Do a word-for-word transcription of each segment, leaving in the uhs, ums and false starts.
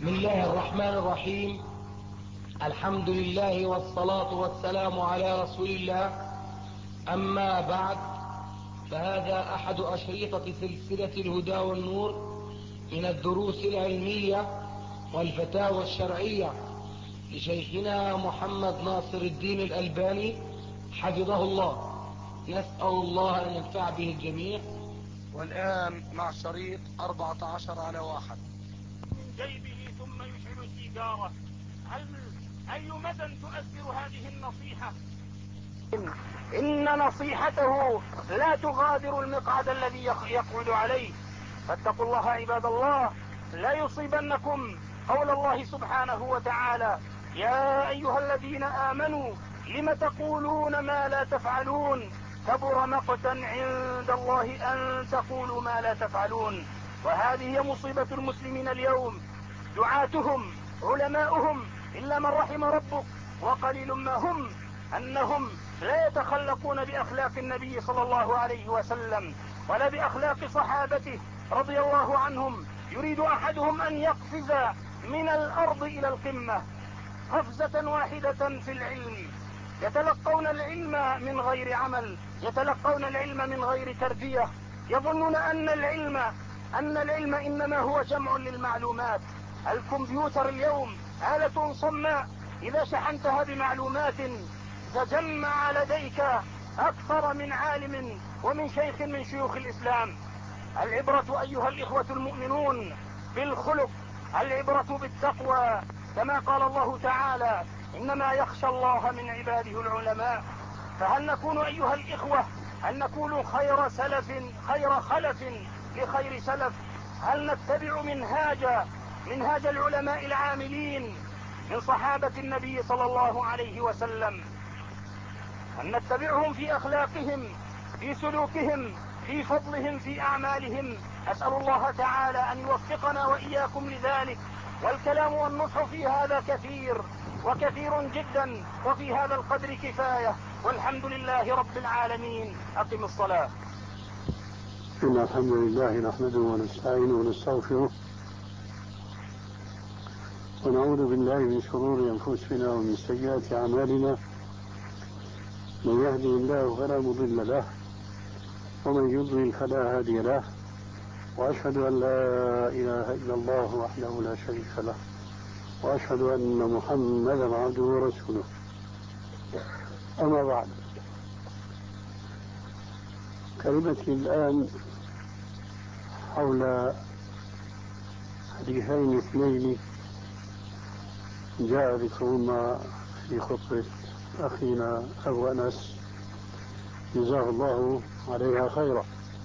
بسم الله الرحمن الرحيم. الحمد لله والصلاة والسلام على رسول الله. أما بعد، فهذا أحد أشريطة سلسلة الهدى والنور من الدروس العلمية والفتاوى الشرعية لشيخنا محمد ناصر الدين الألباني حفظه الله. نسأل الله أن ينفع به الجميع. والآن مع شريط أربعة عشر على واحد. من جيبه ثم يشعل سيجارة. هل أي مدى تؤثر هذه النصيحة؟ إن نصيحته لا تغادر المقعد الذي يقعد عليه. فاتقوا الله عباد الله، لا يصيبنكم قول الله سبحانه وتعالى: يا أيها الذين آمنوا لم تقولون ما لا تفعلون كبر مقتا عند الله أن تقولوا ما لا تفعلون. وهذه هي مصيبة المسلمين اليوم، دعاتهم علماؤهم إلا من رحم ربك وقليل ما هم، أنهم لا يتخلقون بأخلاق النبي صلى الله عليه وسلم ولا بأخلاق صحابته رضي الله عنهم. يريد أحدهم أن يقفز من الأرض إلى القمة قفزة واحدة في العلم. يتلقون العلم من غير عمل، يتلقون العلم من غير تربية. يظنون أن العلم أن العلم إنما هو جمع للمعلومات. الكمبيوتر اليوم آلة صماء، إذا شحنتها بمعلومات تجمع لديك أكثر من عالم ومن شيخ من شيوخ الإسلام. العبرة أيها الإخوة المؤمنون بالخلق، العبرة بالتقوى، كما قال الله تعالى: إنما يخشى الله من عباده العلماء. فهل نكون أيها الإخوة هل نكون خير سلف خير خلف لخير سلف؟ هل نتبع منهاج منهاج العلماء العاملين من صحابة النبي صلى الله عليه وسلم؟ أن نتبعهم في أخلاقهم، في سلوكهم، في فضلهم، في أعمالهم. أسأل الله تعالى أن يوفقنا وإياكم لذلك. والكلام والنصح في هذا كثير وكثير جدا، وفي هذا القدر كفاية، والحمد لله رب العالمين. أقم الصلاة. إن الحمد لله نحمده ونستعينه ونستغفره ونعوذ بالله من شرور أنفسنا ومن سيئات أعمالنا. من يهدي الله فلا مضل له ومن يضلل فلا هادي له، وأشهد أن لا إله إلا الله وحده لا شريك له، وأشهد أن محمدا عبده ورسوله. أما بعد، كلمتي الآن حول حديثين اثنين جاء ذكرهما في خطبة أخينا أبو أنس جزاه الله عليها خيرا،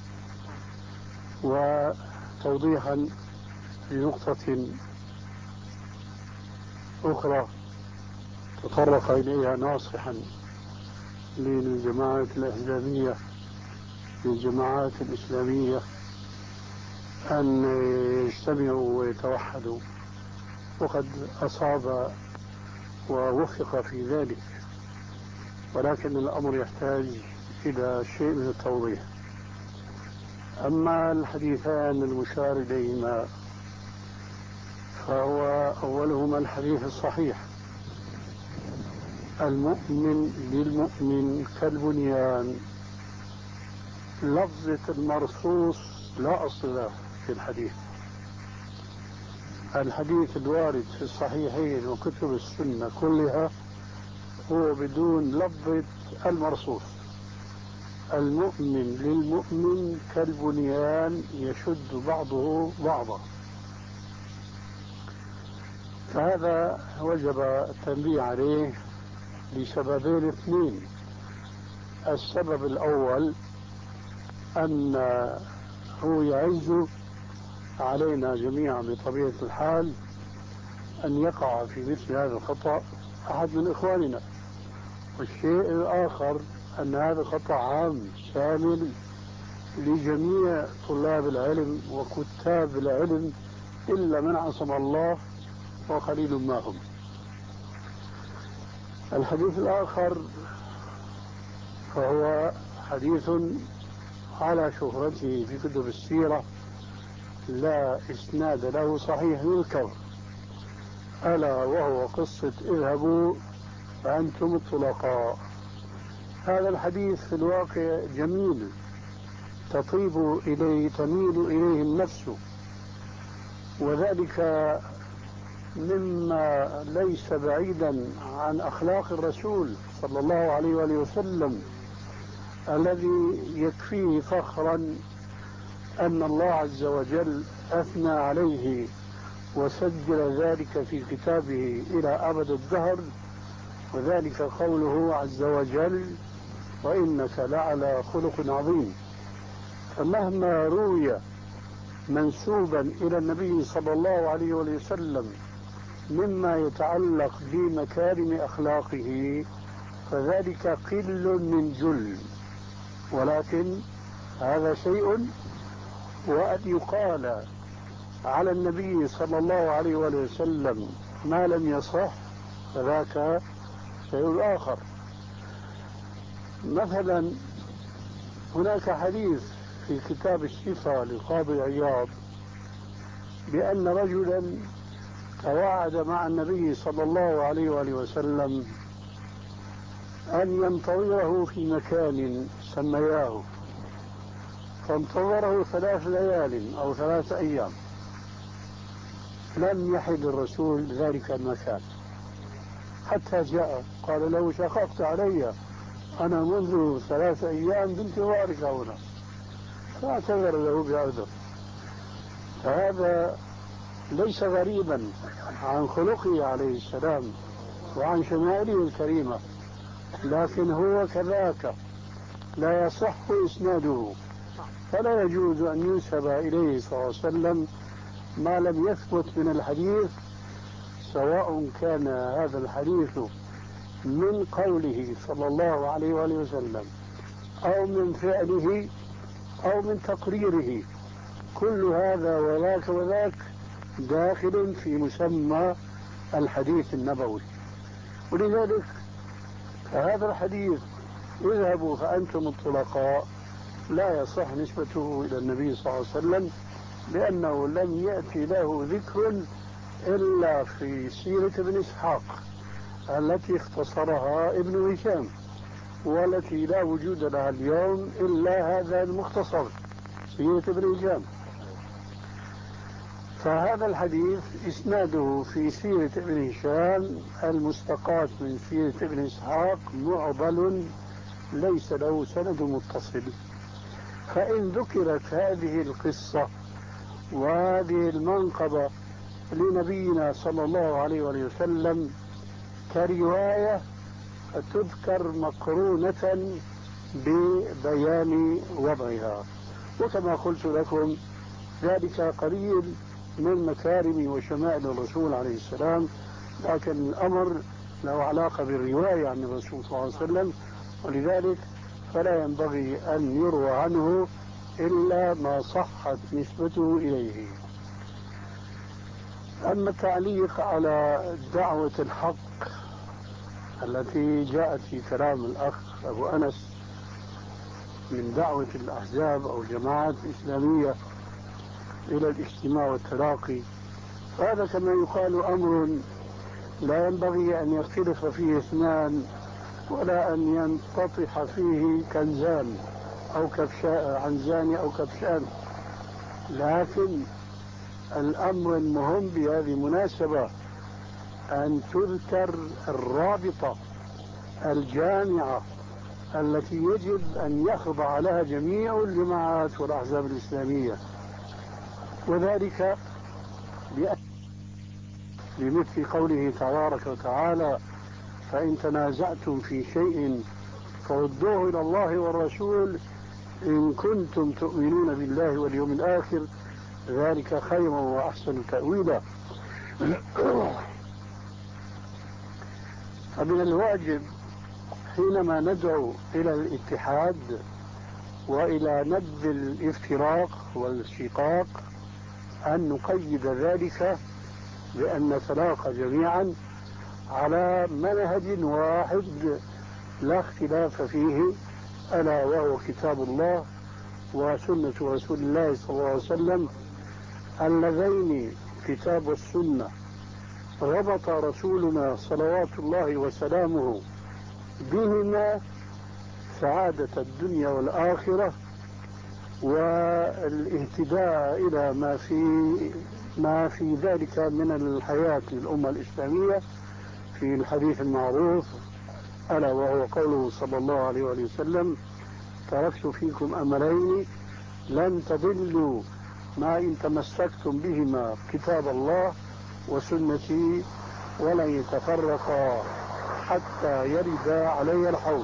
وتوضيحا لنقطة أخرى تطرق إليها ناصحا للجماعات الإسلامية للجماعات الإسلامية أن يجتمعوا ويتوحدوا، وقد أصاب ووفق في ذلك، ولكن الأمر يحتاج إلى شيء من التوضيح. أما الحديثان المشار إليهما فهو أولهما الحديث الصحيح: المؤمن للمؤمن كالبنيان. لفظة المرصوص لا أصل له في الحديث. الحديث الوارد في الصحيحين وكتب السنة كلها هو بدون لفظة المرصوص. المؤمن للمؤمن كالبنيان يشد بعضه بعضا. فهذا وجب التنبيه عليه لسببين اثنين. السبب الأول أنه يعز علينا جميعا بطبيعة الحال أن يقع في مثل هذا الخطأ أحد من إخواننا. والشيء الآخر أن هذا خطأ عام شامل لجميع طلاب العلم وكتاب العلم إلا من عصم الله وقليل ما هم. الحديث الآخر فهو حديث على شهرته في كتب السيرة لا إسناد له صحيح يذكر، ألا وهو قصة اذهبوا فأنتم الطلقاء. هذا الحديث في الواقع جميل، تطيب إليه تميل إليه النفس، وذلك مما ليس بعيدا عن أخلاق الرسول صلى الله عليه وآله وسلم، الذي يكفيه فخرا أن الله عز وجل أثنى عليه وسجل ذلك في كتابه إلى أبد الدهر، وذلك قوله عز وجل: وإنك لعلى خلق عظيم. فمهما روي منسوبا إلى النبي صلى الله عليه وسلم مما يتعلق بمكارم أخلاقه فذلك قل من جل، ولكن هذا شيء، وأن يقال على النبي صلى الله عليه وسلم ما لم يصح فذاك شيء آخر. مثلا هناك حديث في كتاب الشفاء للقاضي عياض بأن رجلا توعد مع النبي صلى الله عليه وآله وسلم أن ينتظره في مكان سمياه، فانتظره ثلاث ليال أو ثلاث أيام، لم يحد الرسول ذلك المكان حتى جاء. قال له: شققت علي، أنا منذ ثلاث أيام بانتظارك هنا. فاعتذر له بعذر. فهذا ليس غريبا عن خلقه عليه السلام وعن شمائله الكريمة، لكن هو كذاك لا يصح إسناده، فلا يجوز أن ينسب إليه صلى الله عليه وسلم ما لم يثبت من الحديث، سواء كان هذا الحديث من قوله صلى الله عليه وآله وسلم أو من فعله أو من تقريره. كل هذا وذاك وذاك داخل في مسمى الحديث النبوي. ولذلك فهذا الحديث اذهبوا فأنتم الطلقاء لا يصح نسبته إلى النبي صلى الله عليه وسلم، لأنه لم يأتي له ذكر إلا في سيرة ابن إسحاق التي اختصرها ابن هشام، والتي لا وجود لها اليوم إلا هذا المختصر سيرة ابن هشام. فهذا الحديث إسناده في سيرة ابن هشام المستقاة من سيرة ابن إسحاق معضل ليس له سند متصل. فإن ذكرت هذه القصة وهذه المنقبة لنبينا صلى الله عليه وسلم كرواية فتذكر مقرونة ببيان وضعها، وكما قلت لكم ذلك قليل من مكارم وشمائل الرسول عليه السلام، لكن الأمر له علاقة بالرواية عن الرسول صلى الله عليه وسلم، ولذلك فلا ينبغي أن يروى عنه إلا ما صحت نسبته إليه. أما التعليق على دعوة الحق التي جاءت في كلام الأخ أبو أنس من دعوة الأحزاب أو الجماعات الإسلامية إلى الاجتماع والتلاقي، فهذا كما يقال أمر لا ينبغي أن يختلف فيه اثنان ولا أن ينتطح فيه كنزان أو كبشان عنزان أو كبشان، لكن الأمر المهم بهذه المناسبة أن تذكر الرابطة الجامعة التي يجب أن يخضع لها جميع الجماعات والأحزاب الإسلامية، وذلك بمثل قوله تبارك وتعالى: فإن تنازعتم في شيء فردوه إلى الله والرسول إن كنتم تؤمنون بالله واليوم الآخر ذلك خير وأحسن تأويلا. فمن الواجب حينما ندعو إلى الاتحاد وإلى نبذ الافتراق والشقاق أن نقيد ذلك بأن نتلاقى جميعا على منهج واحد لا اختلاف فيه، ألا وهو كتاب الله وسنة رسول الله صلى الله عليه وسلم، اللذين كتاب والسنة ربط رسولنا صلوات الله وسلامه بهما سعادة الدنيا والآخرة والاهتداء إلى ما في ما في ذلك من الحياة للأمة الإسلامية في الحديث المعروف، ألا وهو قوله صلى الله عليه وسلم: تركت فيكم أمرين لن تضلوا ما إن تمسكتم بهما، كتاب الله وسنتي، ولن يتفرقا حتى يرد علي الحوض.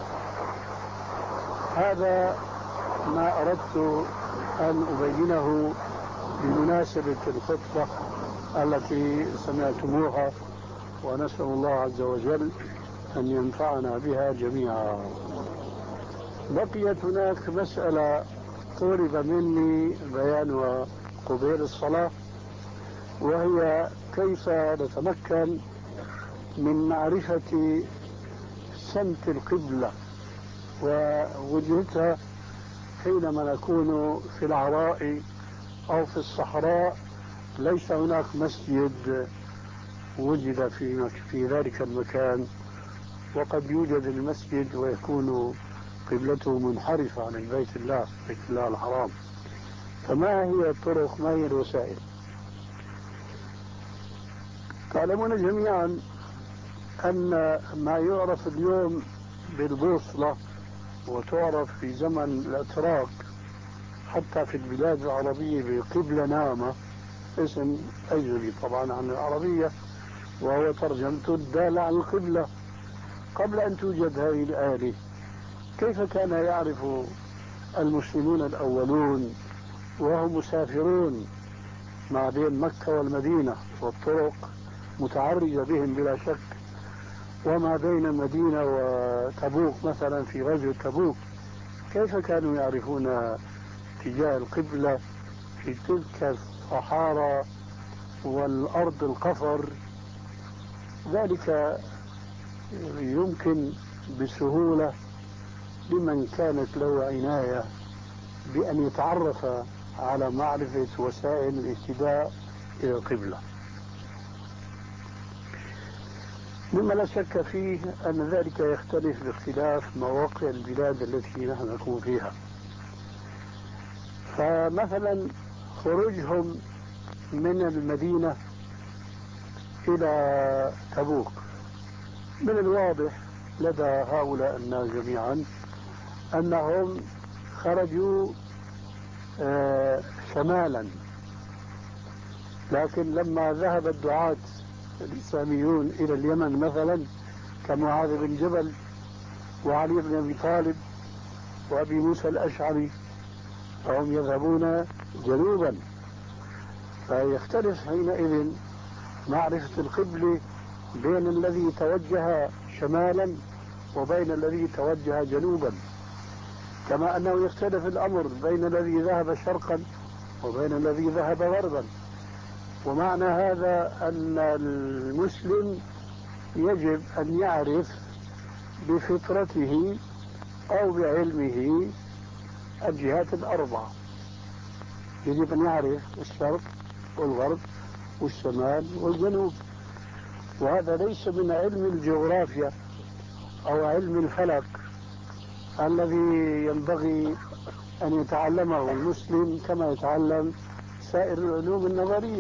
هذا ما أردت أن أبينه بمناسبة الخطبة التي سمعتموها، ونسأل الله عز وجل أن ينفعنا بها جميعا. بقيت هناك مسألة طلب مني بيانها قبيل الصلاة، وهي كيف نتمكن من معرفة سمت القبلة ووجهتها حينما نكون في العراء أو في الصحراء ليس هناك مسجد وجد في في ذلك المكان، وقد يوجد المسجد ويكون قبلته منحرفة عن البيت الله بيت الله الحرام. فما هي الطرق، ما هي الوسائل؟ تعلمون جميعا أن ما يعرف اليوم بالبوصلة وتعرف في زمن الأتراك حتى في البلاد العربية بقبلة نامة، اسم أجنبي طبعا عن العربية، وهو ترجمته الدالة على القبلة. قبل أن توجد هذه الآلة، كيف كان يعرف المسلمون الأولون وهم مسافرون ما بين مكة والمدينة، والطرق متعرجة بهم بلا شك، وما بين المدينة وتبوك مثلا في غزوة تبوك، كيف كانوا يعرفون اتجاه القبلة في تلك الصحارى والأرض القفر؟ ذلك يمكن بسهولة لمن كانت له عناية بأن يتعرف على معرفة وسائل الاهتداء إلى القبلة، مما لا شك فيه أن ذلك يختلف باختلاف مواقع البلاد التي نحن نكون فيها. فمثلا خروجهم من المدينة إلى تبوك، من الواضح لدى هؤلاء الناس جميعا أنهم خرجوا آه شمالا، لكن لما ذهب الدعاة الإسلاميون إلى اليمن مثلا كمعاذ بن جبل وعلي بن أبي طالب وأبي موسى الأشعري، فهم يذهبون جنوبا، فيختلف حينئذ معرفة القبلة بين الذي توجه شمالا وبين الذي توجه جنوبا، كما أنه يختلف الأمر بين الذي ذهب شرقا وبين الذي ذهب غربا. ومعنى هذا أن المسلم يجب أن يعرف بفطرته أو بعلمه الجهات الأربعة، يجب أن يعرف الشرق والغرب والشمال والجنوب، وهذا ليس من علم الجغرافيا أو علم الفلك الذي ينبغي أن يتعلمه المسلم كما يتعلم سائر العلوم النظرية.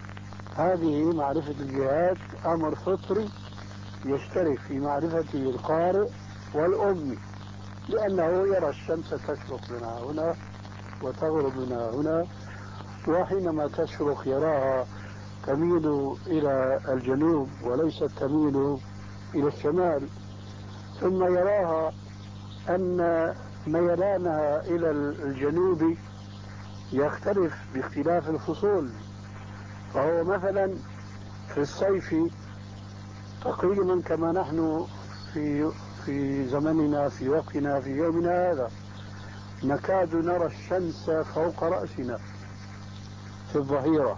هذه معرفة الجهات أمر فطري يشترك في معرفته القارئ والأمي، لأنه يرى الشمس تشرق لنا هنا وتغرب لنا هنا، وحينما تشرق يراها تميل إلى الجنوب وليست تميل إلى الشمال، ثم يراها أن ميلانها إلى الجنوب يختلف باختلاف الفصول. فهو مثلا في الصيف تقريبا كما نحن في في زمننا في وقتنا في يومنا هذا نكاد نرى الشمس فوق رأسنا في الظهيرة،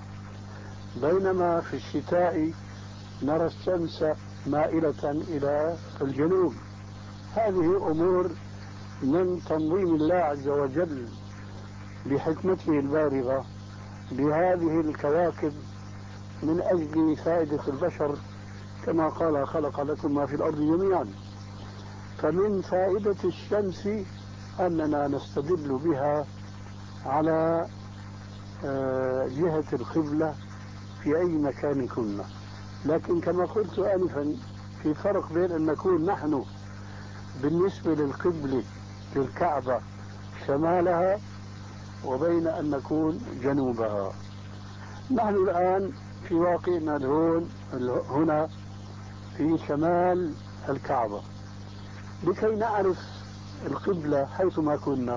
بينما في الشتاء نرى الشمس مائلة إلى الجنوب. هذه أمور من تنظيم الله عز وجل بحكمته البالغة لهذه الكواكب من أجل فائدة البشر، كما قال خلق لكم ما في الأرض جميعا. فمن فائدة الشمس أننا نستدل بها على جهة القبلة في أي مكان كنا. لكن كما قلت آنفا في فرق بين أن نكون نحن بالنسبة للقبلة للكعبة شمالها وبين أن نكون جنوبها. نحن الآن في واقعنا الهون هنا في شمال الكعبة. لكي نعرف القبلة حيثما كنا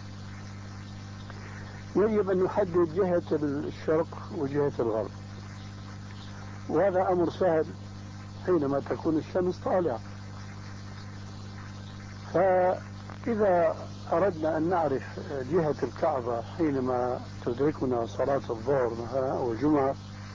يجب أن نحدد جهة الشرق وجهة الغرب، وهذا أمر سهل حينما تكون الشمس طالعة. فإذا أردنا أن نعرف جهة الكعبة حينما تدركنا صلاة الظهر مثلا أو الجمعة،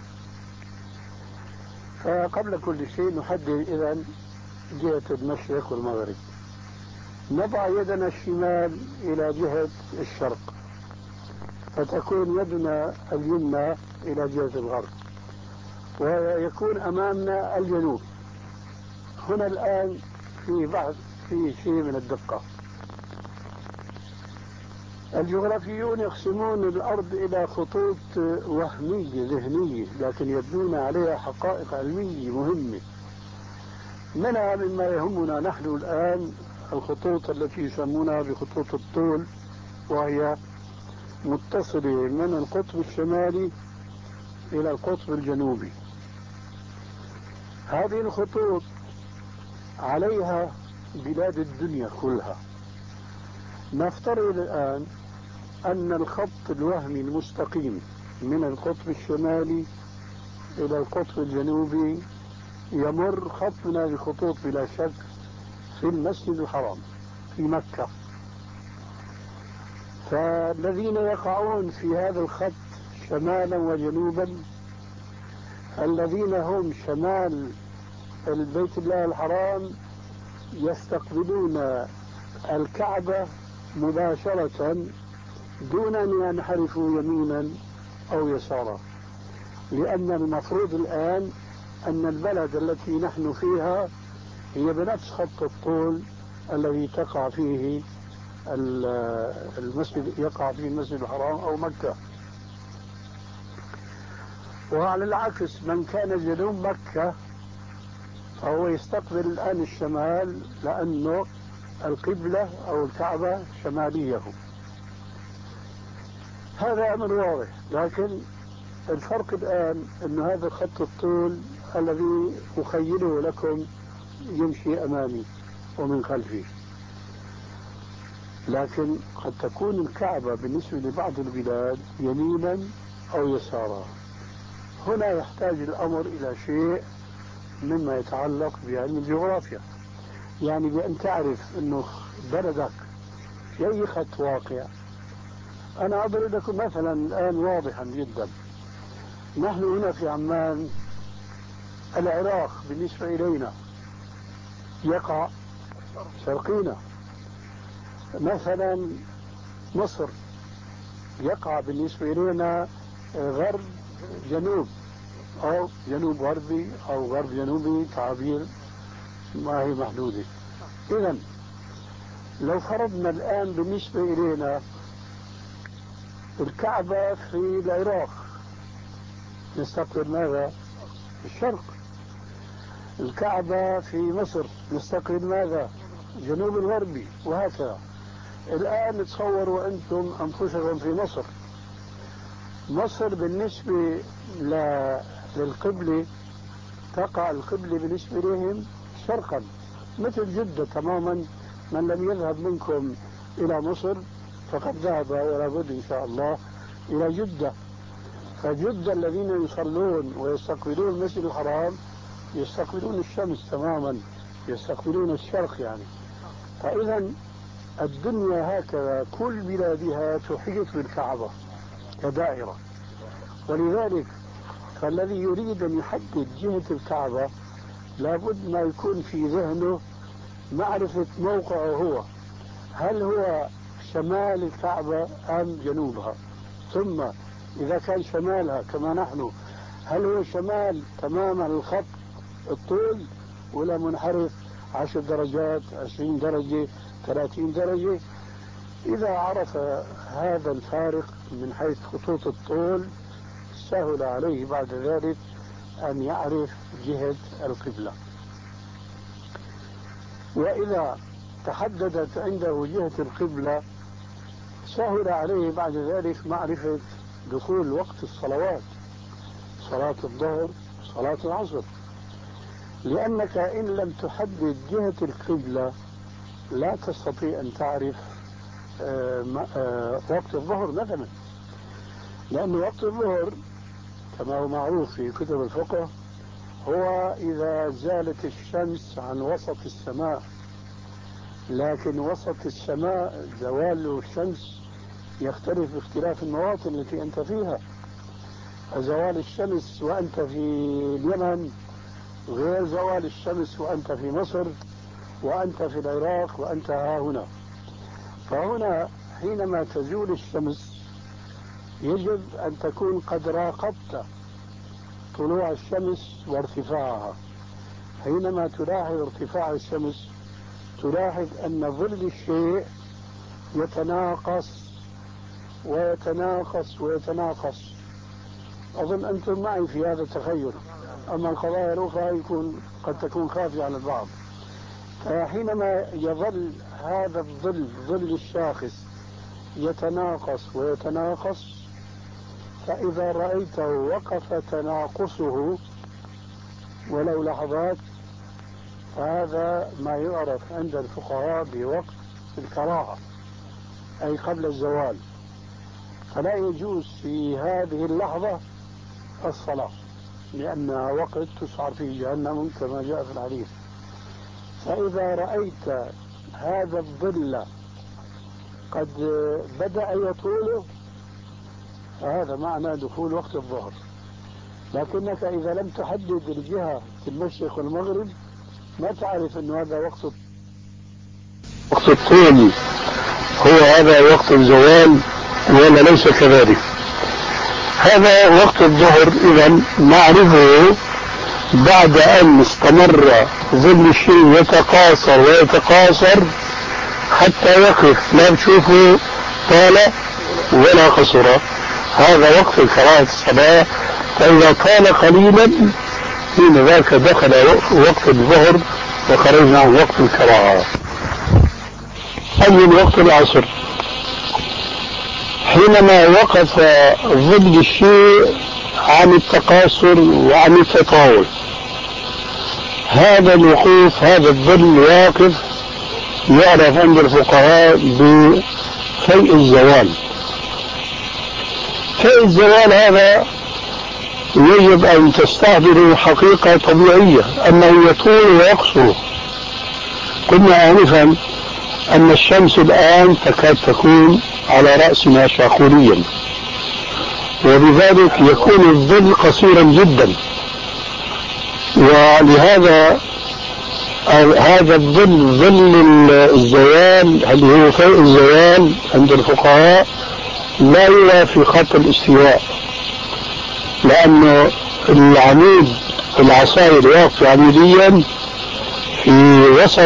فقبل كل شيء نحدد إذن جهة المشرق والمغرب. نضع يدنا الشمال إلى جهة الشرق، فتكون يدنا اليمنى إلى جهة الغرب، ويكون أمامنا الجنوب. هنا الآن في بعض في شيء من الدقة. الجغرافيون يقسمون الأرض إلى خطوط وهمية ذهنية، لكن يبنون عليها حقائق علمية مهمة. منها مما يهمنا نحن الآن الخطوط التي يسمونها بخطوط الطول، وهي متصلة من القطب الشمالي إلى القطب الجنوبي. هذه الخطوط عليها بلاد الدنيا كلها. نفترض الآن أن الخط الوهمي المستقيم من القطب الشمالي إلى القطب الجنوبي يمر خط من هذه الخطوط بلا شك في المسجد الحرام في مكة. فالذين يقعون في هذا الخط شمالا وجنوبا، الذين هم شمال البيت الله الحرام يستقبلون الكعبة مباشرة دون أن ينحرفوا يمينا أو يسارا، لأن المفروض الآن أن البلد التي نحن فيها هي بنفس خط الطول الذي تقع فيه المسجد يقع فيه المسجد الحرام أو مكة. وعلى العكس من كان جنوب مكة فهو يستقبل الآن الشمال، لأنه القبلة أو الكعبة شماليه. هذا أمر واضح. لكن الفرق الآن أن هذا خط الطول الذي أخيله لكم يمشي أمامي ومن خلفي، لكن قد تكون الكعبة بالنسبة لبعض البلاد يمينا أو يسارا. هنا يحتاج الأمر إلى شيء مما يتعلق بعلم الجغرافيا، يعني بأن تعرف أنه بلدك في أي خط واقع. أنا أضرب لكم مثلا الآن واضحا جدا. نحن هنا في عمان، العراق بالنسبة إلينا يقع شرقينا. مثلا مصر يقع بالنسبة إلينا غرب جنوب أو جنوب غربي أو غرب جنوبي، تعابير ما هي محدودة. إذن لو فرضنا الآن بالنسبة إلينا الكعبة في العراق، نستقبل ماذا؟ الشرق. الكعبة في مصر نستقبل ماذا؟ جنوب الغربي، وهكذا. الآن تصوروا أنتم أنفسكم في مصر. مصر بالنسبة للقبلة تقع القبلة بالنسبة لهم شرقا، مثل جدة تماما. من لم يذهب منكم إلى مصر فقد ذهب ولا بد إن شاء الله إلى جدة. فجدة الذين يصلون ويستقبلون المسجد الحرام يستقبلون الشمس تماما، يستقبلون الشرق يعني. فإذا الدنيا هكذا كل بلادها تحيط بالكعبة كدائرة. ولذلك فالذي يريد أن يحدد جهة الكعبة لابد ما يكون في ذهنه معرفة موقعه هو، هل هو شمال الكعبة أم جنوبها. ثم إذا كان شمالها كما نحن هل هو شمال تماما الخط الطول ولا منحرف عشر درجات عشرين درجة ثلاثين درجة؟ إذا عرف هذا الفارق من حيث خطوط الطول سهل عليه بعد ذلك أن يعرف جهة القبلة. وإذا تحددت عنده جهة القبلة سهل عليه بعد ذلك معرفة دخول وقت الصلوات، صلاة الظهر صلاة العصر، لأنك إن لم تحدد جهة القبلة لا تستطيع أن تعرف آه آه وقت الظهر مثلا، لأن وقت الظهر كما هو معروف في كتب الفقه هو إذا زالت الشمس عن وسط السماء، لكن وسط السماء زوال الشمس يختلف باختلاف المواطن التي أنت فيها. زوال الشمس وأنت في اليمن غير زوال الشمس وأنت في مصر وأنت في العراق وأنت ها هنا. فهنا حينما تزول الشمس يجب أن تكون قد راقبت طلوع الشمس وارتفاعها. حينما تلاحظ ارتفاع الشمس تلاحظ أن ظل الشيء يتناقص ويتناقص ويتناقص. أظن أنتم معي في هذا التخيل، أما القضايا الأخرى يكون قد تكون خافية على البعض. فحينما يظل هذا الظل ظل الشاخص يتناقص ويتناقص، فإذا رأيته وقف تناقصه ولو لحظات فهذا ما يعرف عند الفقهاء بوقت الكراهة، أي قبل الزوال، فلا يجوز في هذه اللحظة الصلاة لأنها وقت تسعر فيه جهنم كما جاء في الحديث. فإذا رأيت هذا الظل قد بدأ يطول فهذا معنى دخول وقت الظهر. لكنك إذا لم تحدد الجهة في المشرق والمغرب ما تعرف أن هذا وقت وقت الطول هو هذا وقت الزوال ولا ليس كذلك. هذا وقت الظهر إذا نعرفه بعد أن استمر ظل الشيء يتقاصر ويتقاصر حتى يقف، لا تشوفه طال ولا قصر. هذا وقت كراهة الصلاة. فإذا طال قليلا حين ذاك دخل وقت الظهر وخرجنا عن وقت الكراهة. أي وقت العصر حينما وقف ظل الشيء عن التقاصر وعن التطاول. هذا الوقوف هذا الظل واقف يعرف عند الفقهاء بفيء الزوال. فيء الزوال هذا يجب أن تستحضره حقيقة طبيعية أنه يطول ويقصر. قلنا آنفا أن الشمس الآن تكاد تكون على رأسنا شاخوليا، وبذلك يكون الظل قصيرا جدا، ولهذا هذا الظل ظل الزوال اللي هو فوق الزوال عند الفقهاء لا يرى في خط الاستواء، لأن العمود العصاية الواقف عموديا في وسط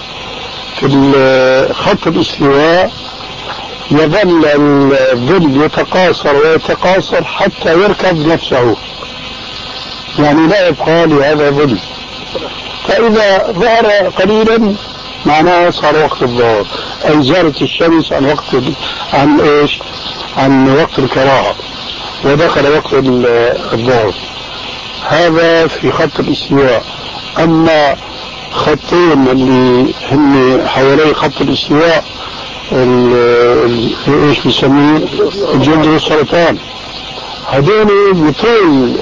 في خط الاستواء يظل الظل يتقاصر ويتقاصر حتى يركب نفسه، يعني لا يبقى لهذا ظل. فإذا ظهر قليلا معناه صار وقت الظهر، أي زالت الشمس عن وقت عن إيش عن وقت الكراهة ودخل وقت الظهر. هذا في خط الاستواء. أما خطين اللي هم حوالي خط الاستواء ايش بيسميه الجلد والسرطان، هذول بطول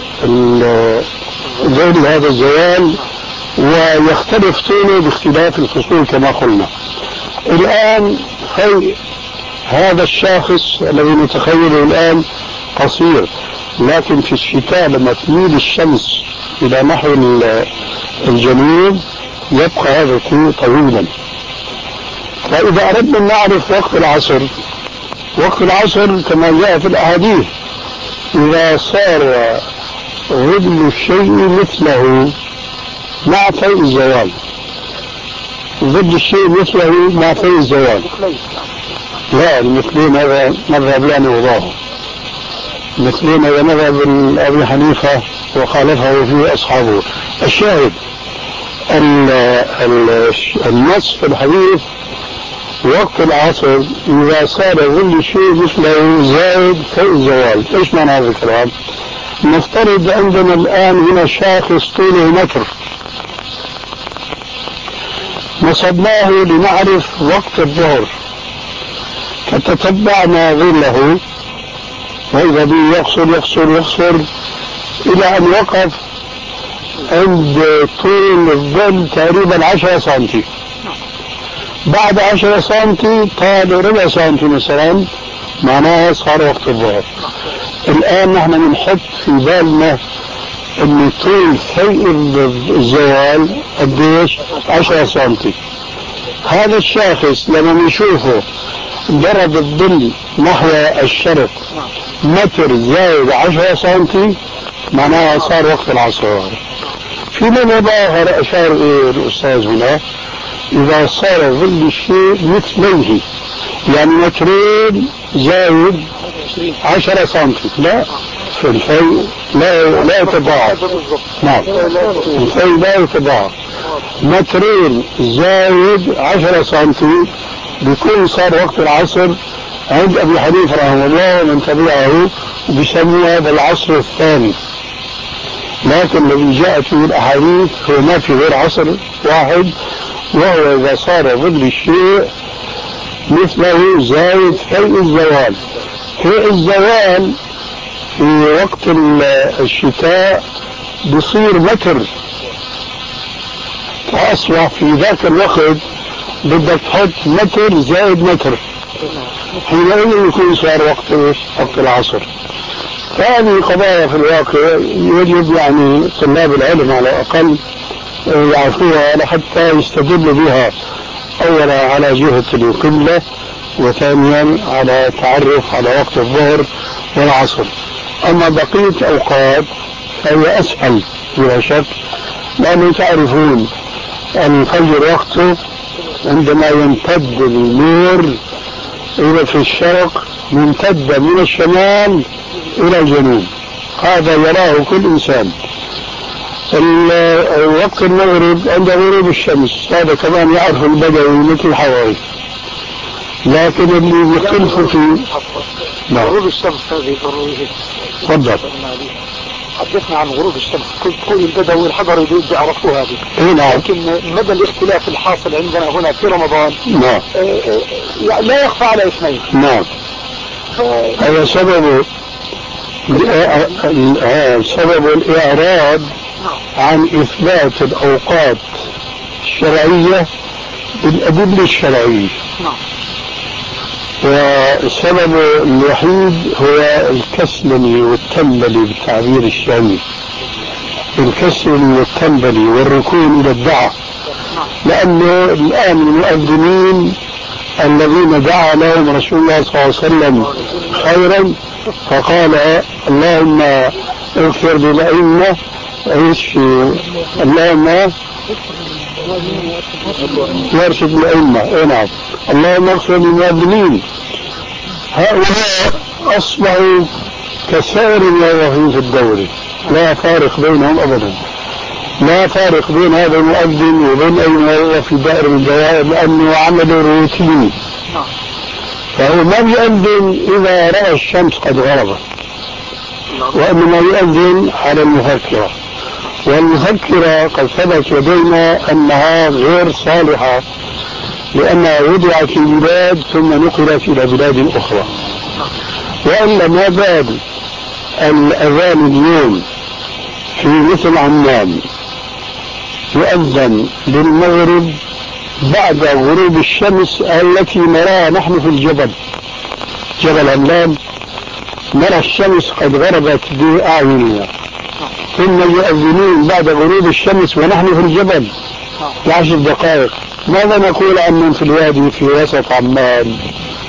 ظل هذا الزوال ويختلف طوله باختلاف الفصول كما قلنا. الآن في هذا الشاخص الذي نتخيله الآن قصير، لكن في الشتاء لما تميل الشمس إلى نحو الجنوب يبقى هذا الطول طويلا. فإذا أردنا أن نعرف وقت العصر، وقت العصر كما جاء في الأحاديث إذا صار ظل الشيء مثله مع فيء الزوال. ظل الشيء مثله مع فيء الزوال. لا المثلين هذا مذهب يعني وضعه. مثلين هذا مذهب أبي حنيفة وخالفه فيه أصحابه. الشاهد النص في الحديث وقت العصر إذا صار ظل الشيء مثله زائد فيء الزوال. إيش معنى هذا الكلام؟ نفترض عندنا الآن هنا شاخص طوله متر، نصبناه لنعرف وقت الظهر، فتتبعنا ظله وإذا به يقصر يقصر يقصر إلى أن وقف عند طول الظل تقريبا عشرة سنتي. بعد عشرة سنتي طال ربع سنتي مثلا، معناها صار وقت الظهر. الآن نحن بنحط في بالنا أن طول فيء الزوال قديش؟ عشرة سنتي. هذا الشاخص لما نشوفه ضرب الظل نحو الشرق متر زائد عشرة سنتي، معناها صار وقت العصر. في من آخر أشار إيه الأستاذ هنا، إذا صار ظل الشيء مثليه، يعني مترين زائد عشرة سنتي، لا في الفيء لا لا يتضاعف. نعم الفيء لا يتضاعف. مترين زائد عشرة سنتي بيكون صار وقت العصر عند أبي حنيفة رحمه الله ومن تبعه، بيسموه هذا العصر الثاني. لكن الذي جاءت فيه الأحاديث هو ما في غير عصر واحد، وهو إذا صار ظل الشيء مثله زائد فيء الزوال. فيء الزوال في وقت الشتاء بصير متر، فأصبح في ذاك الوقت بدك تحط متر زائد متر، حينئذ يكون صار وقت وقت العصر. هذه قضايا في الواقع يجب يعني طلاب العلم على الأقل يعرفوها حتى يستدلوا بها، أولا على جهة القبلة، وثانيا على تعرف على وقت الظهر والعصر. أما بقية أوقات فهي أسهل بلا شك، لأنه تعرفون الفجر وقته عندما يمتد النور إلى في الشرق يمتد من الشمال إلى الجنوب، هذا يراه كل إنسان. وقت المغرب عند غروب الشمس، هذا كمان يعرف البدوي مثل الحواري. لكن اللي يختلف فيه غروب الشمس هذه ضرورية. تفضل. حدثنا عن غروب الشمس، كل كل البدوي الحضري بيعرفوا هذه. نعم. لكن مدى الاختلاف الحاصل عندنا هنا في رمضان نعم لا يخفى على اثنين. نعم. هذا سبب سبب الإعراض عن إثبات الأوقات الشرعية بالأدلة الشرعية. والسبب الوحيد هو الكسلني والتنبلي بالتعبير الشامي، الكسلني والتنبلي والركون إلى الدعاء. لأنه الآن المؤذنين الذين دعا لهم رسول الله صلى الله عليه وسلم خيرا فقال اللهم اغفر للأئمة، ايش اللهم يرشد الأئمة، اي نعم، اللهم اغفر للمؤذنين. هؤلاء أصبحوا كسائر الموظفين في الدولة، لا فارق بينهم أبدا، لا فارق بين هذا المؤذن وبين أي موظف في دائرة من الدوائر، لأنه عمل روتيني. فهو ما بيؤذن إذا رأى الشمس قد غربت، وإنما يؤذن على المذكرة، والمذكرة قد ثبت لدينا أنها غير صالحة، لأنها وضعت في بلاد ثم نقلت إلى بلاد أخرى. وإلا ما بال الأذان اليوم في مثل عمان يؤذن للمغرب بعد غروب الشمس التي نراها نحن في الجبل، جبل عمان، نرى الشمس قد غربت بأعيننا، ثم يؤذنون بعد غروب الشمس ونحن في الجبل بعشر دقائق. ماذا نقول عن من في الوادي في وسط عمان؟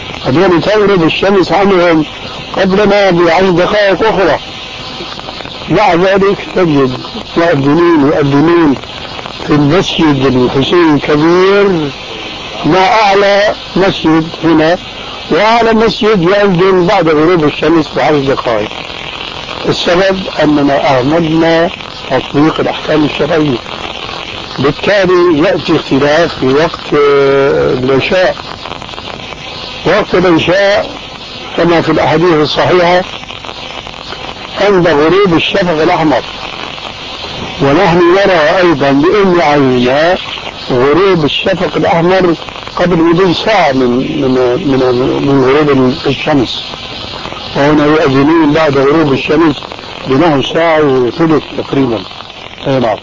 هذول تغرب الشمس عنهم قبلنا بعشر دقائق أخرى. مع ذلك تجد مؤذنين يؤذنون في المسجد الحسين الكبير مع أعلى مسجد هنا، وأعلى مسجد يؤذن بعد غروب الشمس بعشر دقائق. السبب أننا أهملنا تطبيق الأحكام الشرعية، بالتالي يأتي اختلاف في وقت العشاء. وقت العشاء كما في الأحاديث الصحيحة عند غروب الشفق الأحمر، ونحن نرى أيضا بأم عيننا غروب الشفق الأحمر قبل مدة ساعة من من من, من غروب الشمس، وهنا يؤذنون بعد غروب الشمس بنحو ساعة وثلث تقريبا. أي نعم.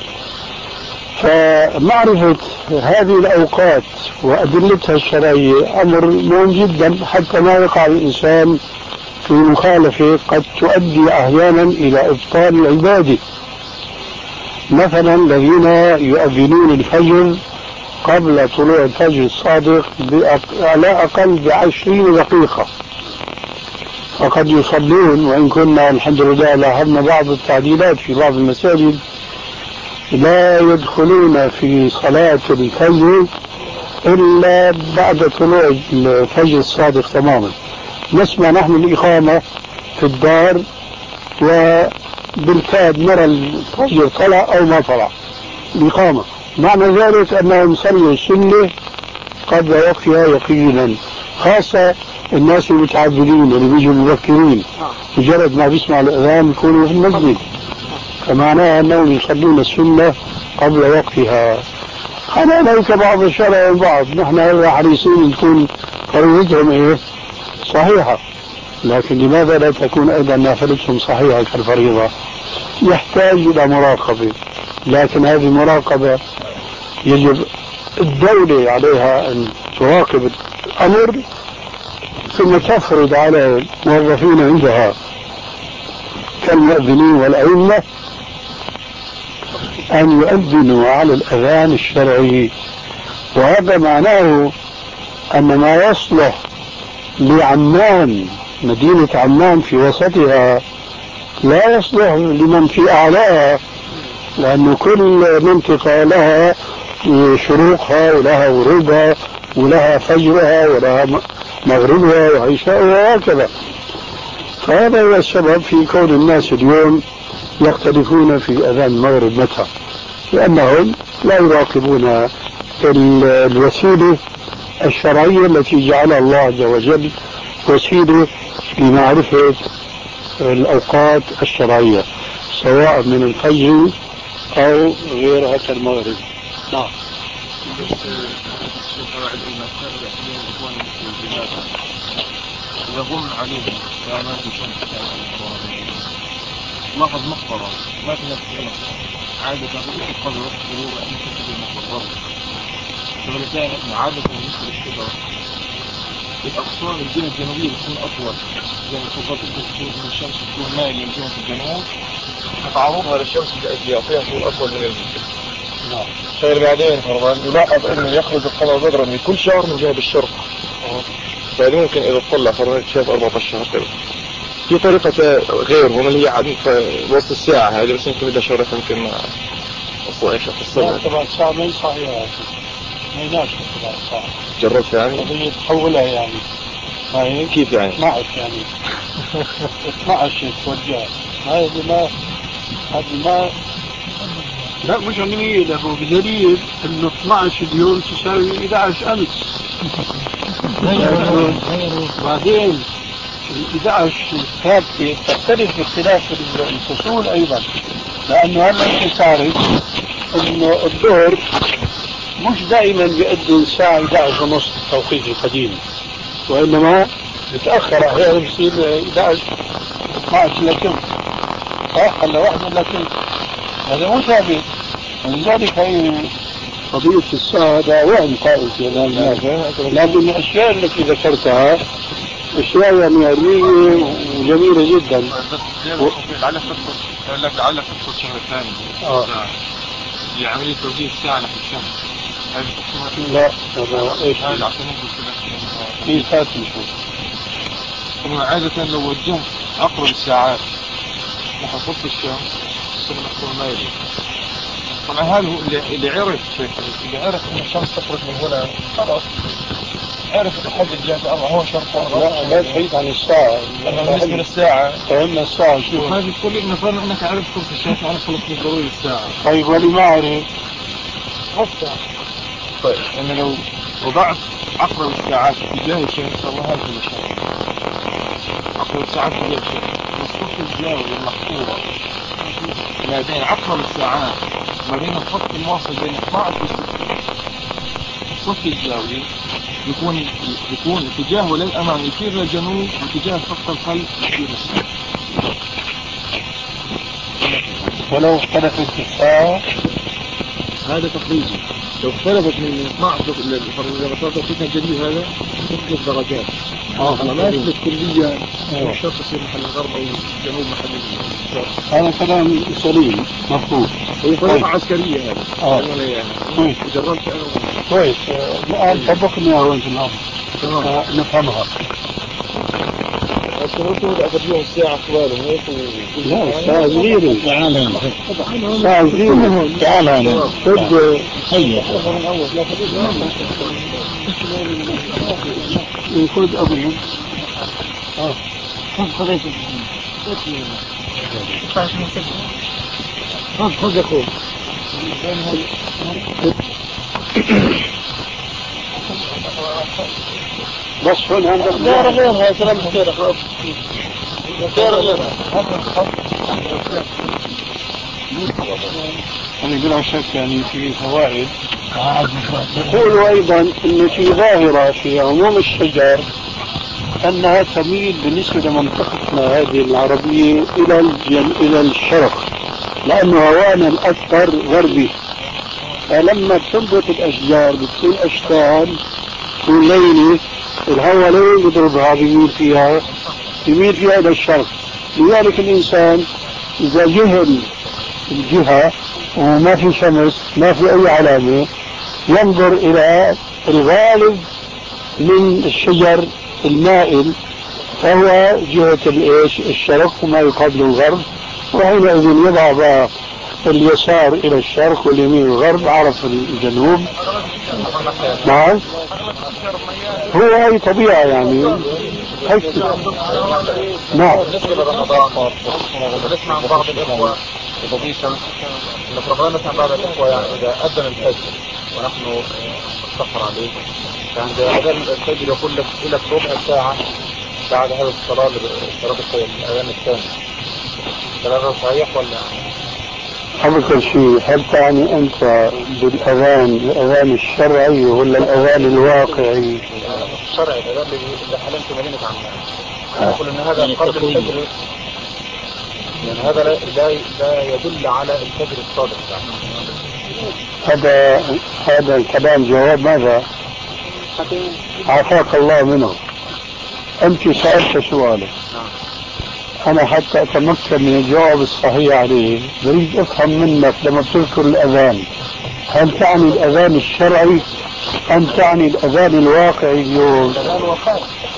فمعرفة هذه الأوقات وأدلتها الشرعية أمر مهم جدا، حتى ما يقع الإنسان في مخالفة قد تؤدي أحيانا إلى إبطال العبادة. مثلا الذين يؤذنون الفجر قبل طلوع الفجر الصادق على أقل بعشرين دقيقة، فقد يصلون، وإن كنا الحمد لله لاحظنا بعض التعديلات في بعض المساجد لا يدخلون في صلاة الفجر إلا بعد طلوع الفجر الصادق تماما. نسمع نحن الإقامة في الدار وبالكاد نرى الفجر طلع أو ما طلع الإقامة، معنى ذلك أنهم صلوا السنة قبل وقتها يقينا، خاصة الناس المتعبدين اللي بيجوا مبكرين مجرد ما بيسمع الأذان يكونوا في المسجد، فمعناها أنهم يصلون السنة قبل وقتها. على ذلك بعض الشرع والبعض نحن حريصين تكون فريضتهم إيه صحيحة، لكن لماذا لا تكون أيضا نافلتهم صحيحة كالفريضة؟ يحتاج إلى مراقبة، لكن هذه المراقبة يجب الدولة عليها أن تراقب الأمر ثم تفرض على الموظفين عندها كالمؤذنين والأئمة أن يؤذنوا على الأذان الشرعي. وهذا معناه أن ما يصلح لعمان مدينة عمان في وسطها لا يصلح لمن في أعلاها، لأن كل منطقة لها شروقها ولها غروبها ولها فجرها ولها مغربها وعشاءها وهكذا. فهذا هو السبب في كون الناس اليوم يختلفون في أذان المغرب متى، لأنهم لا يراقبون الوسيلة الشرعية التي جعلها الله عز وجل وسيلة لمعرفة الأوقات الشرعية سواء من الفجر أو غيرها كالمغرب. نعم. يظن عليهم كانت الشمس لاحظ مقبرة ما في نفس المقبرة عادة في القبر غروب أن تكتب المقبرة فلذلك عادة بالنسبة للشجرة الأغصان الجهة الجنوبية بتكون أطول، زي ما تفضلت تكون من الشمس تكون مائل للجهة الجنوب فتعرضها للشمس بيعطيها طول أطول من الجهة. نعم. خير بعدين فرضا يلاحظ أنه يخرج القمر بدرا من كل شهر من جهة الشرق، فهذا ممكن إذا تطلع فرضا شايف أربعة عشر شهر كذا. في طريقة غيرهم اللي هي عاد وسط الساعة هذه، بس يمكن إذا شرحت يمكن ما أصلا إيش أفصلها. طبعا الساعة ما صحيحة، ما يناسب طبعا الساعة. جربت يعني؟ هذه تحولها يعني. هاي كيف يعني؟ اثني عشر يعني. اثني عشر توجه. هذه ما هذه ما لا مش علمية له، بدليل إنه اثني عشر اليوم تساوي إحدى عشر أمس. بعدين إحدى عشر الثابتة تختلف باختلاف الفصول أيضا، لأنه هلا أنت تعرف إنه الظهر مش دائما بيأذن الساعة إحدى عشر ونص التوقيت القديم، وإنما بتأخر أحيانا بصير إحدى عشر اثني عشر لكن صح هلا واحدة لكن هذا مو ثابت. ولذلك هي قضية الساعة هذا وهم قائل في هذا الناس، لكن الأشياء التي ذكرتها أشياء يعني علمية وجميلة جدا. بس لعلك تدخل لك لعلك تدخل شهر ثاني آه. هي عملية توجيه الساعة نحو الشمس. لا هذا إيش؟ هذا عشان يدخل كده. في فات نشوف. إنه عادة لو وجهت أقرب الساعات نحو قرص الشمس يصير محصول مائلي. طبعا هذا هو اللي, اللي عرف اللي عرف ان الشمس تخرج من هنا خلاص عرف يحدد جهة الأرض هو شرط. لا لا تحيط عن الساعة. أنا بالنسبة للساعة فهمنا الساعة شو هذه تقول لي نفرض أنك عرفت قرص الشمس عرفت خلص مش ضروري الساعة. طيب ولي ما عرف الساعة. طيب أنا لو وضعت عقرب الساعات اتجاه الشمس الله هذا كل شيء. عقرب الساعات اتجاه الشمس والصف الزاوية المحفوظة ما بين عقرب الساعات ما بين الخط المواصل بين اثنا عشر وستين الصف الزاوية يكون يكون اتجاهه للأمام يصير للجنوب واتجاه خط الخلف يصير للشمال. ولو اختلفت الساعة هذا تقريبي. لو اختلفت من اثنا عشر إذا بطلت فيها الجديد هذا تختلف درجات. اه ما يثبت كليا الشرق يصير محل الغرب أو الجنوب محل الشرق. هذا كلام سليم مفهوم. هي طريقة عسكرية هذه. اه كويس. جربت أنا كويس. الآن طبقنا وين في الأرض آه نفهمها. الشروط أخذ الساعة خلاله هيك لا الساعة صغيرة. تعال الساعة صغيرة. تعال هنا. خذ هيا. خذ أبو. اه. خذ خذيت. خذ خذ يا أخوي. بس هون عندك غير غيرها كلام غير غير غيرها أنا بلا شك يعني في فوائد. يقول أيضا أن في ظاهرة في عموم الشجر أنها تميل بالنسبة لمنطقتنا هذه العربية إلى الجن... إلى الشرق لأنه هوانا الأكثر غربي. فلما تنبت الأشجار بتصير أشكال وليلة الهواء لين يضربها بيميل فيها يميل فيها إلى الشرق. لذلك الإنسان إذا جهل الجهة وما في شمس ما في أي علامة ينظر إلى الغالب من الشجر المائل فهو جهة الإيش الشرق وما يقابل الغرب وحينئذ يضع بقى اليسار إلى الشرق واليمين الغرب عرف الجنوب. نعم هو هي طبيعة يعني هكذا. نعم بالنسبة لرمضان نسمع عن بعض الإخوة وضيفا إن في رمضان نسمع بعض الإخوة يعني إذا أذن الفجر ونحن نستغفر عليه عند أذان الفجر يقول لك لك ربع ساعة بعد هذا الصلاة صلاة الأذان الثاني. هذا صحيح ولا؟ أول شيء هل تعني أنت بالأذان الأذان الشرعي ولا الأذان الواقعي؟ الشرعي الأذان اللي حلمت مدينة عمان. أقول إن هذا قبل الفجر يعني هذا لا لا يدل على الفجر الصادق يعني. هذا هذا الكلام جواب ماذا؟ عافاك الله منه. أنت سألت سؤالك أنا حتى أتمكن من الجواب الصحيح عليه بريد أفهم منك لما تذكر الأذان هل تعني الأذان الشرعي أم تعني الأذان الواقعي اليوم؟ الأذان الواقعي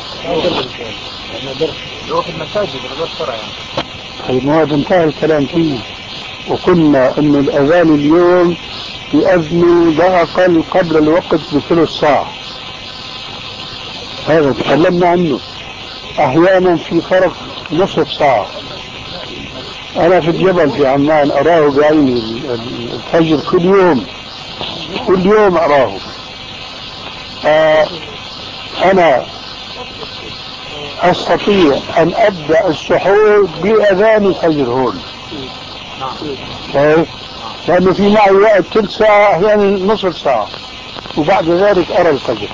يروح المساجد غير شرعي. طيب هذا انتهى الكلام فيه وقلنا أن الأذان اليوم يؤذن لا أقل قبل الوقت بثلث ساعة. هذا تكلمنا عنه. أحيانا في فرق نصف ساعة. أنا في الجبل في عمان أراه بعيني الفجر كل يوم كل يوم أراه. آه أنا أستطيع أن أبدأ السحور بأذان الفجر هون كيف؟ لأنه في معي وقت ثلث ساعة أحيانا نصف ساعة وبعد ذلك أرى الفجر.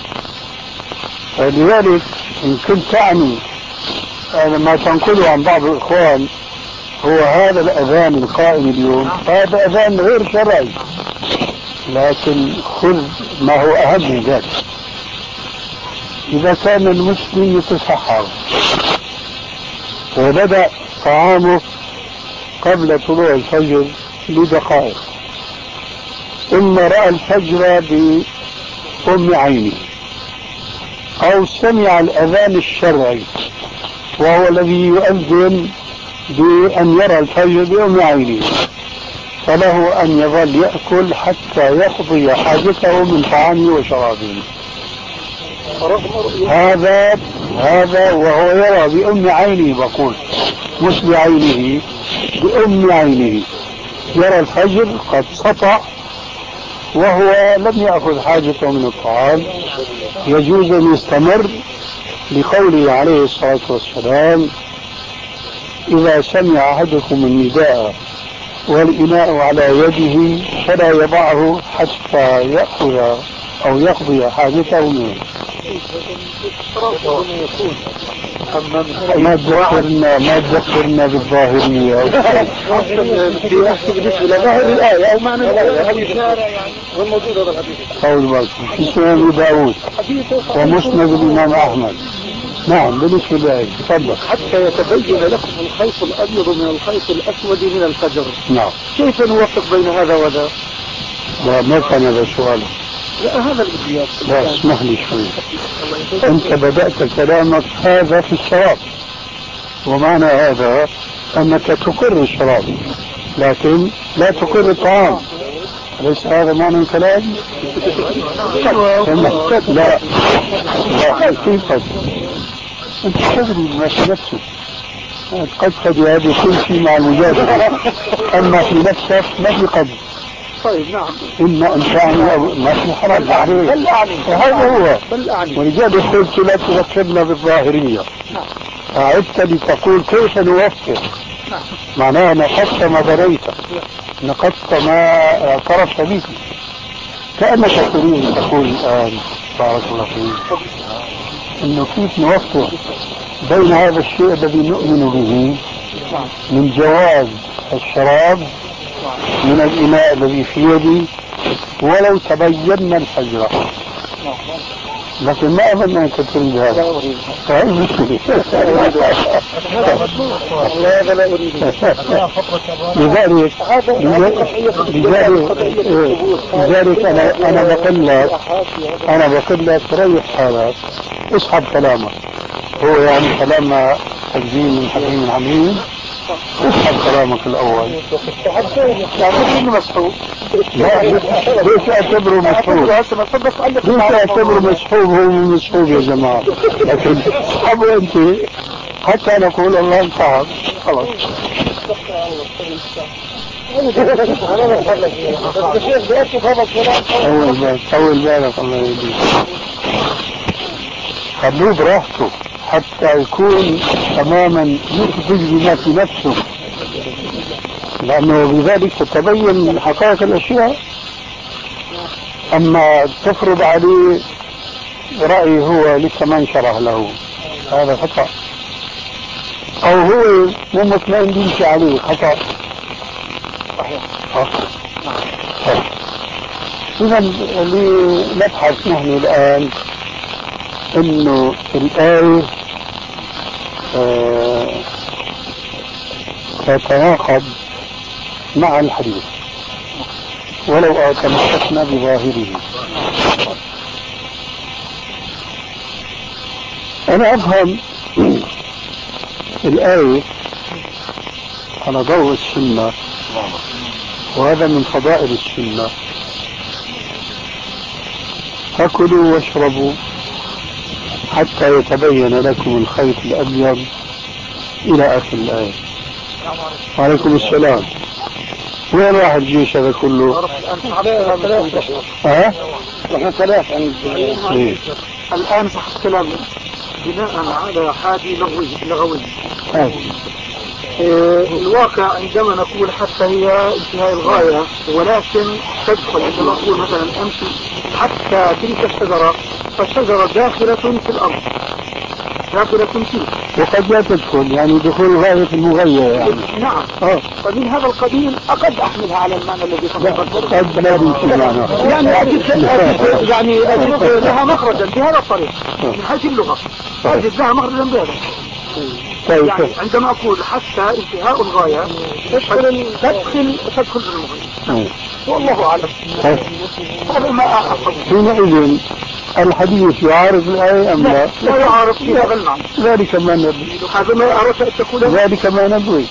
فلذلك إن كنت تعني ما تنقله عن بعض الإخوان هو هذا الأذان القائم اليوم هذا أذان غير شرعي لكن خذ ما هو أهم من ذلك. إذا كان المسلم يتصحر وبدأ طعامه قبل طلوع الفجر بدقائق ثم رأى الفجر بأم عينه أو سمع الأذان الشرعي وهو الذي يؤذن بأن يرى الفجر بأم عينه، فله أن يظل يأكل حتى يقضي حاجته من طعامه وشرابه. هذا هذا وهو يرى بأم عينه، بقول مش بعينه، بأم عينه يرى الفجر قد سطع وهو لم يأخذ حاجته من الطعام، يجوز أن يستمر لقوله عليه الصلاة والسلام: إذا سمع أحدكم النداء والإناء على يده فلا يضعه حتى يأخذ أو يقضي حاجته منه. ما تذكرنا ما تذكرنا بالظاهرية بالنسبة لظاهر الآية أو معنى الآية والموجود هذا الحديث. قول باكر في سنن أبي داود ومسند الإمام أحمد. نعم بالنسبة للآية تفضل. حتى يتبين لكم الخيط الأبيض من الخيط الأسود من الفجر. نعم. كيف نوفق بين هذا وذا؟ لا ما كان هذا سؤال. لا هذا البديات. لا اسمح لي شوي. أنت بدأت كلامك هذا في الشراب، ومعنى هذا أنك تقر الشراب لكن لا تقر الطعام، أليس هذا معنى الكلام؟ لا لا كيف أنت تدري ما في نفسك، قد قد هذه كل شيء مع المجادلة، أما في نفسك ما في قد. طيب نعم. إما أن تعمل ما في حرج عليه، هذا هو. ولذلك قلت لا تذكرنا بالظاهرية. أعدت لتقول كيف نوفق. معناها نقصت ما دريت، نقصت ما اعترفت به، كأنك تريد تقول الآن بارك الله فيك إنه كيف نوفق بين هذا الشيء الذي نؤمن به من جواز الشراب من الإناء الذي في يدي ولو تبين الفجر، لكن ما أظن أنك تريد هذا. هذا المشكلة. هذا لا أريد. لذلك لذلك أنا أنا بقول لك أنا بقول لك ريح حالك، اسحب كلامك، هو يعني كلام تقديم من حكيم عليم، اسحب كلامك الأول. يعني مسحوب. لا ليش اعتبره مسحوب؟ ليش اعتبره مسحوب؟ هو مسحوب يا جماعة، لكن اسحبه أنت حتى نقول الله انتهى خلاص. طول بالك الله يهديك، خلوه براحته حتى يكون تماما يخرج بما في نفسه، لأنه بذلك تتبين حقائق الأشياء. أما تفرض عليه رأي هو لسه ما انشرح له، هذا خطأ، أو هو مو مطمئن يمشي عليه، خطأ. إذا لنبحث نحن الآن إنه الآية آه تتناقض مع الحديث ولو تمسكنا بظاهره. أنا أفهم الآية على ضوء السنة، وهذا من فضائل السنة: فكلوا واشربوا حتى يتبين لكم الخيط الأبيض إلى آخر الآية. وعليكم السلام. وين راح الجيش هذا كله؟ ها؟ نحن ثلاث عند الآن صح كلام بناء على حادي لغوي لغوي. إيه الواقع عندما نقول حتى هي انتهاء الغاية، ولكن تدخل عندما نقول مثلا أمشي حتى تلك الشجرة، فالشجرة داخلة في الأرض، داخلة فيه، وقد لا تدخل، يعني دخول غاية المغير يعني. نعم. اه فمن هذا القبيل أقد أحملها على المعنى الذي تفضلت. قد لا يمكن معنى. يعني أجد أجد يعني أجد لها مخرجا بهذا الطريق من حيث اللغة، أجد لها مخرجا بهذا. يعني عندما أقول حتى انتهاء الغاية تدخل تدخل تدخل في المغير. والله أعلم. هذا ما أحفظ. حينئذ الحديث يعارض الآية أم لا؟ لا يعارض فيها بل نعم. ذلك ما نبوي. هذا ما أردت أن تقول. ذلك ما نبوي.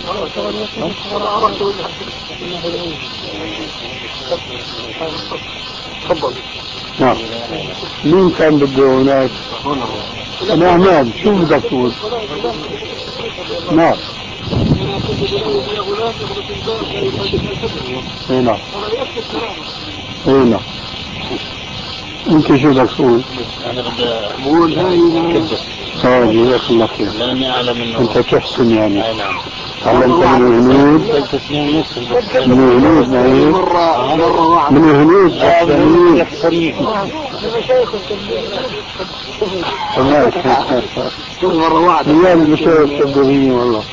تفضل. نعم. مين كان بده هناك؟ نعم. شو بدك تقول؟ نعم. هنا. هنا. انت شو بدك تقول؟ انا بدي اقول هاي اه جزاك الله خير. لاني اعلم انه انت تحسن يعني. اي نعم. تعلمت من الهنود. من الهنود من مرة مرة من الهنود مرة واحدة ايام المشايخ كذابين والله.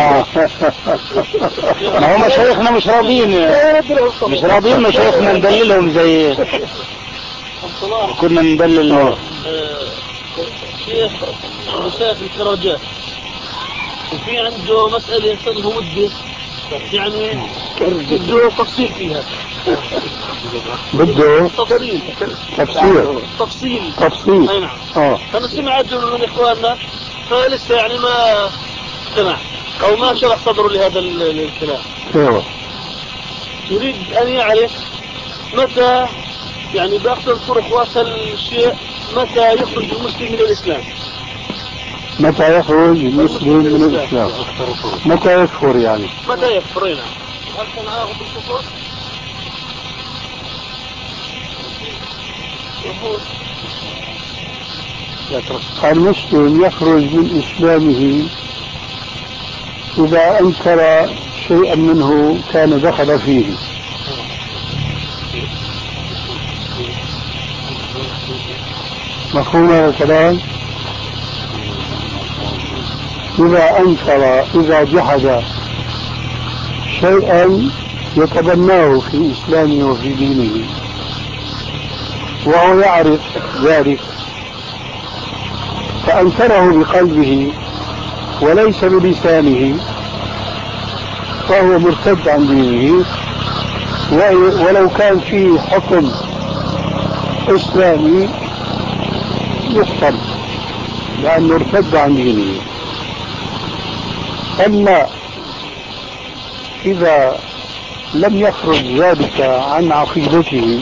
ما هم مشايخنا مش راضيين مش راضيين مشايخنا ندللهم زي كنا ندلل شيخ مشايخ الكراجات وفي عنده مسألة يحصل له مدة يعني بده تفصيل فيها بده تفصيل تفسير تفصيل تفصيل اي نعم. اه انا سمعت من اخواننا فلسه يعني ما اقتنع او ما شرح صدره لهذا الكلام. ايوه. يريد ان يعرف متى يعني باخذ طرق واصل الشيء متى يخرج المسلم من الاسلام. متى يخرج المسلم من الاسلام؟ متى يكفر يعني؟ متى يكفر؟ نعم. هل كان اخذ الكفر؟ المسلم يخرج من إسلامه إذا أنكر شيئا منه كان دخل فيه. مفهوم هذا الكلام؟ إذا أنكر إذا جحد شيئا يتبناه في إسلامه وفي دينه وهو يعرف ذلك فأنكره بقلبه وليس بلسانه فهو مرتد عن دينه ولو كان فيه حكم إسلامي يقتل لأنه ارتد عن دينه. أما إذا لم يخرج ذلك عن عقيدته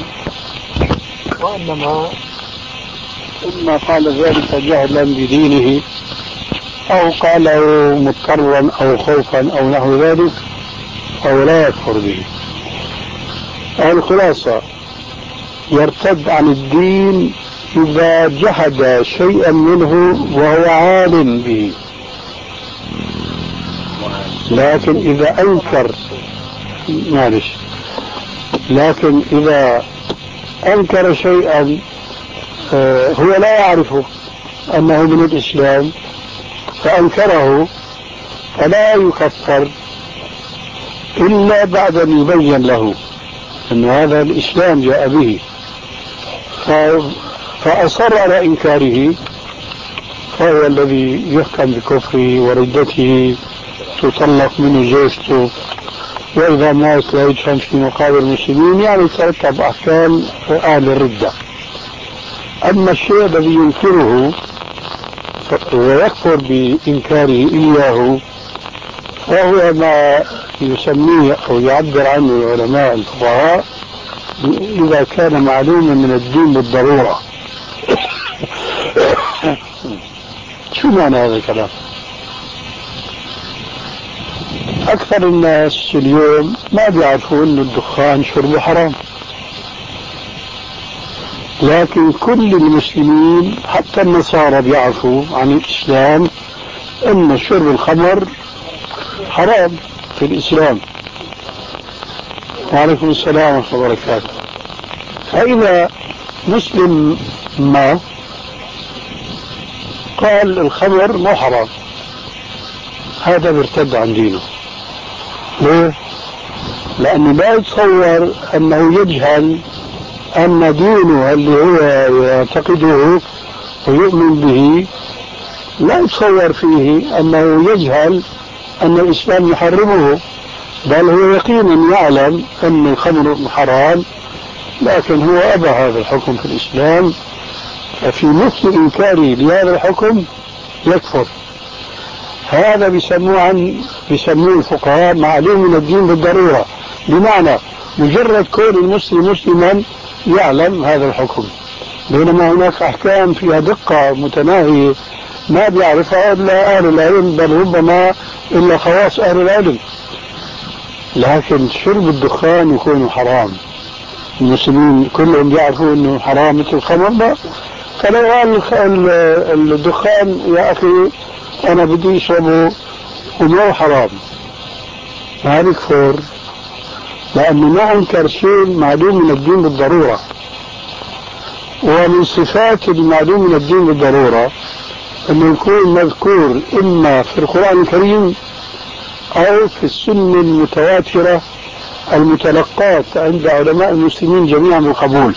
وإنما إما قال ذلك جهلا بدينه أو قاله مضطرا أو خوفا أو نحو ذلك فهو لا يكفر به. الخلاصة يرتد عن الدين إذا جحد شيئا منه وهو عالم به، لكن إذا أنكر معلش لكن إذا أنكر شيئا هو لا يعرفه أنه من الإسلام فأنكره فلا يكفر إلا بعد أن يبين له أن هذا الإسلام جاء به فأصر على إنكاره فهو الذي يحكم بكفره وردته تطلق منه زوجته وإذا مات لا يدفن في مقابر المسلمين يعني ترتب أحكام أهل الردة. أما الشيء الذي ينكره ويكفر بإنكاره إياه فهو ما يسميه أو يعبر عنه العلماء الفقهاء إذا كان معلوما من الدين بالضرورة. شو معنى هذا الكلام؟ أكثر الناس اليوم ما بيعرفوا أن الدخان شربه حرام، لكن كل المسلمين حتى النصارى بيعرفوا عن الإسلام أن شرب الخمر حرام في الإسلام. وعليكم السلام ورحمة الله وبركاته. فإذا مسلم ما قال الخمر مو حرام هذا بيرتد عن دينه. ليه؟ لأنه لا يتصور أنه يجهل أن دينه اللي هو يعتقده ويؤمن به لا يتصور فيه أنه يجهل أن الإسلام يحرمه، بل هو يقينا يعلم أن الخمر حرام لكن هو أبى هذا الحكم في الإسلام ففي مثل إنكاره لهذا الحكم يكفر. هذا بيسموه عن بيسموه الفقهاء معلوم من الدين بالضرورة، بمعنى مجرد كون المسلم مسلما يعلم هذا الحكم، بينما هناك أحكام فيها دقة متناهية ما بيعرفها إلا أهل العلم، بل ربما إلا خواص أهل العلم. لكن شرب الدخان يكون حرام، المسلمين كلهم بيعرفوا أنه حرام مثل الخمر، فلو قال الدخان يا أخي أنا بدي أشربه وما هو حرام، ما يكفر، لأنه ما أنكر شيء معلوم من الدين بالضرورة. ومن صفات المعلوم من الدين بالضرورة أنه يكون مذكور إما في القرآن الكريم أو في السنة المتواترة المتلقاة عند علماء المسلمين جميعا بالقبول.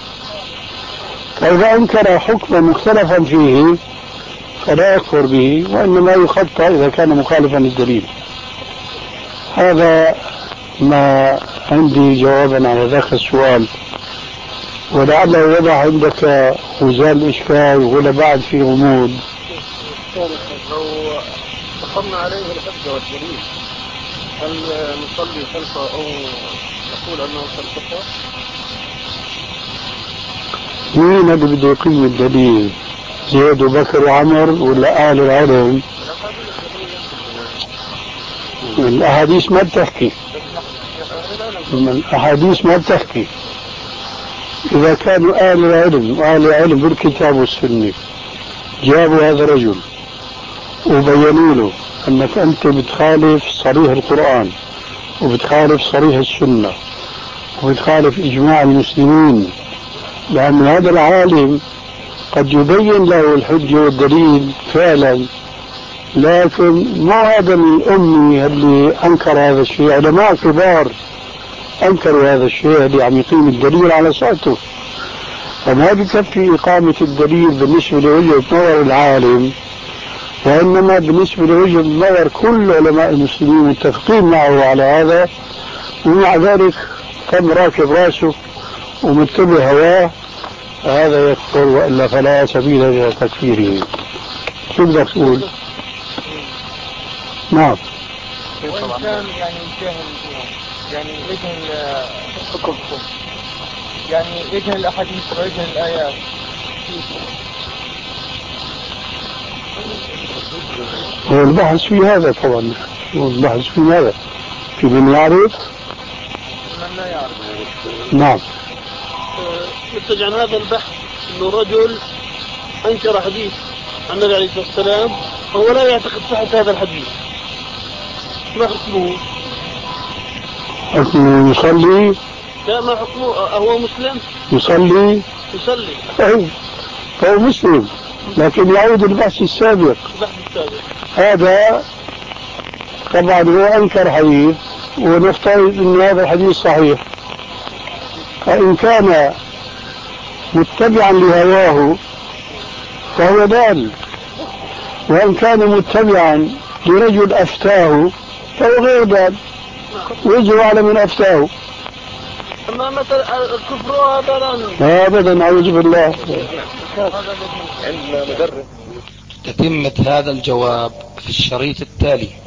فإذا أنكر حكما مختلفا فيه فلا يكفر به، وإنما يخطأ إذا كان مخالفا للدليل. هذا ما عندي جوابا على ذاك السؤال، ولعله يضع عندك وزال الإشكال ولا بعد في غموض. لو أقمنا عليه الحجة والدليل هل نصلي خلفه أو نقول أنه خلفه؟ مين اللي بده يقيم الدليل؟ زيد وبكر وعمر ولا أهل العلم؟ الأحاديث ما بتحكي، الأحاديث ما بتحكي. إذا كانوا أهل العلم وأهل العلم بالكتاب والسنة جابوا هذا الرجل وبينوا له أنك أنت بتخالف صريح القرآن وبتخالف صريح السنة وبتخالف إجماع المسلمين، لأن هذا العالم قد يبين له الحجة والدليل فعلا، لكن ما هذا الأمي اللي أنكر هذا الشيء، علماء كبار أنكروا هذا الشيء اللي عم يقيم الدليل على صوته. فما بكفي إقامة الدليل بالنسبة لوجهة نظر العالم، وإنما بالنسبة لوجهة نظر كل علماء المسلمين متفقين معه على هذا، ومع ذلك كان راكب راسه ومتبع هواه، هذا يكفر، وإلا فلا سبيل إلى تكفيره. شو بدك تقول؟ نعم. وإن كان يعني يجهل يعني يجهل حكم يعني يجهل الأحاديث ويجهل الآيات. هو البحث في هذا طبعا، هو البحث في هذا، في من يعرف من لا يعرف. نعم. نتج عن هذا البحث أنه رجل أنكر حديث عن النبي عليه الصلاة والسلام وهو لا يعتقد صحة هذا الحديث، ما حكمه؟ حكمه يصلي؟ لا، ما حكمه؟ هو مسلم؟ يصلي؟ يصلي أي فهو مسلم، لكن يعود البحث السابق. البحث السابق هذا طبعا هو أنكر حديث ونفترض أن هذا الحديث صحيح، فإن كان متبعا لهواه فهو ضال، وإن كان متبعا لرجل أفتاه فهو غير ضال، ويجب على من أفتاه. أما مثلا الكفر هذا أبدا أعوذ بالله. عندنا مدرس. تتمة هذا الجواب في الشريط التالي.